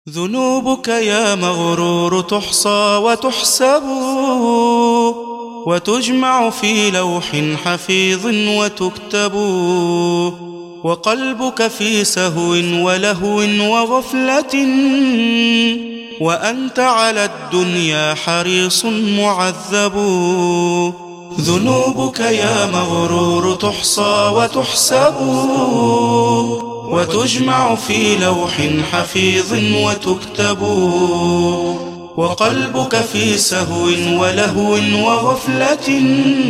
ذنوبك يا مغرور تحصى وتحسب وتجمع في لوح حفيظ وتكتب، وقلبك في سهو ولهو وغفلة، وأنت على الدنيا حريص معذب. ذنوبك يا مغرور تحصى وتحسب وتجمع في لوح حفيظ وتكتب، وقلبك في سهو ولهو وغفلة،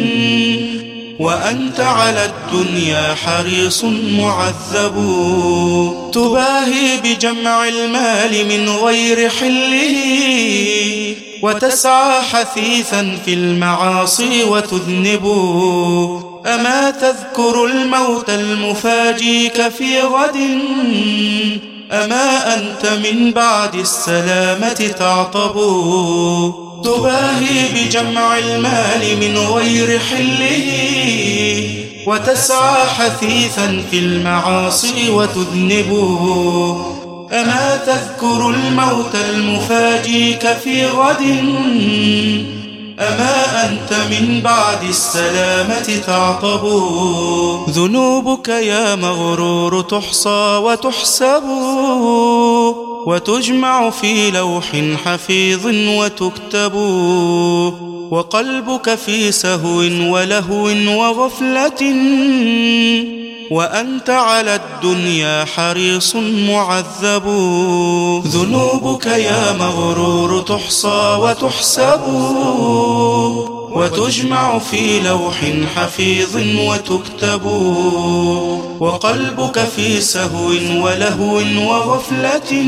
وأنت على الدنيا حريص معذب. تباهي بجمع المال من غير حله، وتسعى حثيثا في المعاصي وتذنب. أما تذكر الموت المفاجيك في غد؟ أما أنت من بعد السلامة تعطب. تباهي بجمع المال من غير حله، وتسعى حثيثا في المعاصي وتذنب. أما تذكر الموت المفاجيك في غد؟ أما أنت من بعد السلامة تعطب. ذنوبك يا مغرور تحصى وتحسب وتجمع في لوح حفيظ وتكتب، وقلبك في سهو ولهو وغفلة، وأنت على الدنيا حريص معذب. ذنوبك يا مغرور تحصى وتحسب وتجمع في لوح حفيظ وتكتب، وقلبك في سهو ولهو وغفلة،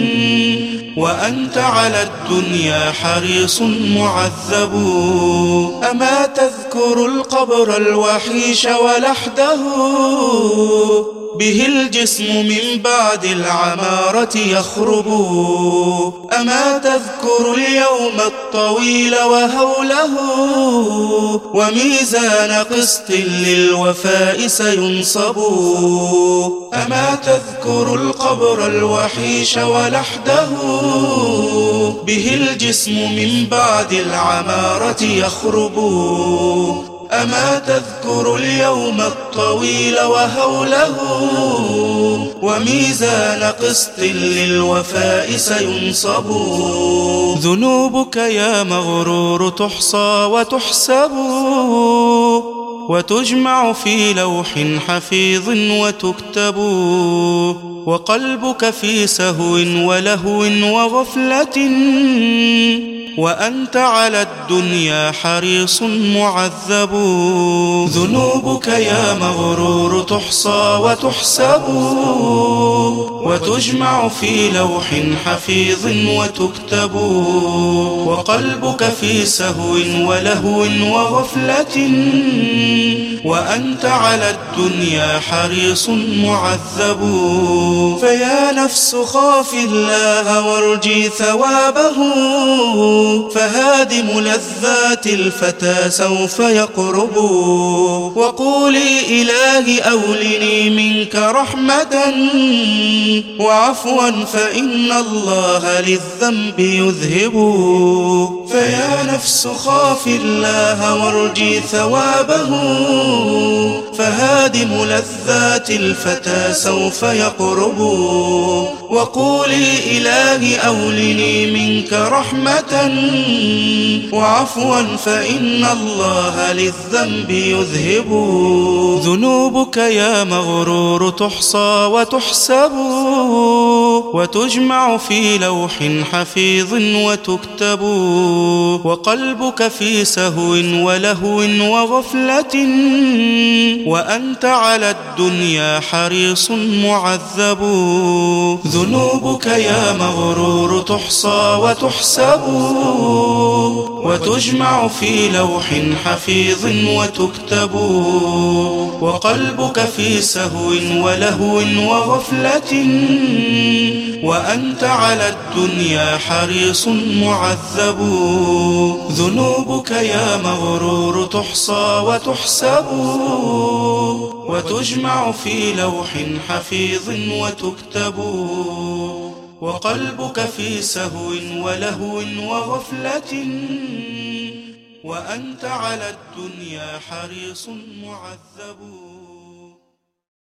وأنت على الدنيا حريص معذب. أما تذكر القبر الوحيش ولحده؟ به الجسم من بعد العمارة يخرب. أما تذكر اليوم الطويل وهوله؟ وميزان قسط للوفاء سينصب. أما تذكر القبر الوحيش ولحده؟ به الجسم من بعد العمارة يخرب. أما تذكر اليوم الطويل وهوله؟ وميزان قسط للوفاء سينصب. ذنوبك يا مغرور تحصى وتحسب وتجمع في لوح حفيظ وتكتب، وقلبك في سهو ولهو وغفلة، وأنت على الدنيا حريص معذب. ذنوبك يا مغرور تحصى وتحسب وتجمع في لوح حفيظ وتكتب، وقلبك في سهو ولهو وغفلة، وأنت على الدنيا حريص معذب. فيا نفس خاف الله وارجي ثوابه، فهادم لذات الفتى سوف يقرب. وقولي إلهي أولني منك رحمة وعفوا، فإن الله للذنب يذهب. فيا نفس خاف الله وارجي ثوابه، فهادم لذات الفتى سوف يقرب. وقولي إلهي أولني منك رحمة وعفوا، فإن الله للذنب يذهب. ذنوبك يا مغرور تحصى وتحسب وتجمع في لوح حفيظ وتكتب، وقلبك في سهو ولهو وغفلة، وأنت على الدنيا حريص معذب. ذنوبك يا مغرور تحصى وتحسب وتجمع في لوح حفيظ وتكتب، وقلبك في سهو ولهو وغفلة، وأنت على الدنيا حريص معذب. ذنوبك يا مغرور تحصى وتحسب وتجمع في لوح حفيظ وتكتب، وقلبك في سهو ولهو وغفلة، وأنت على الدنيا حريص معذب.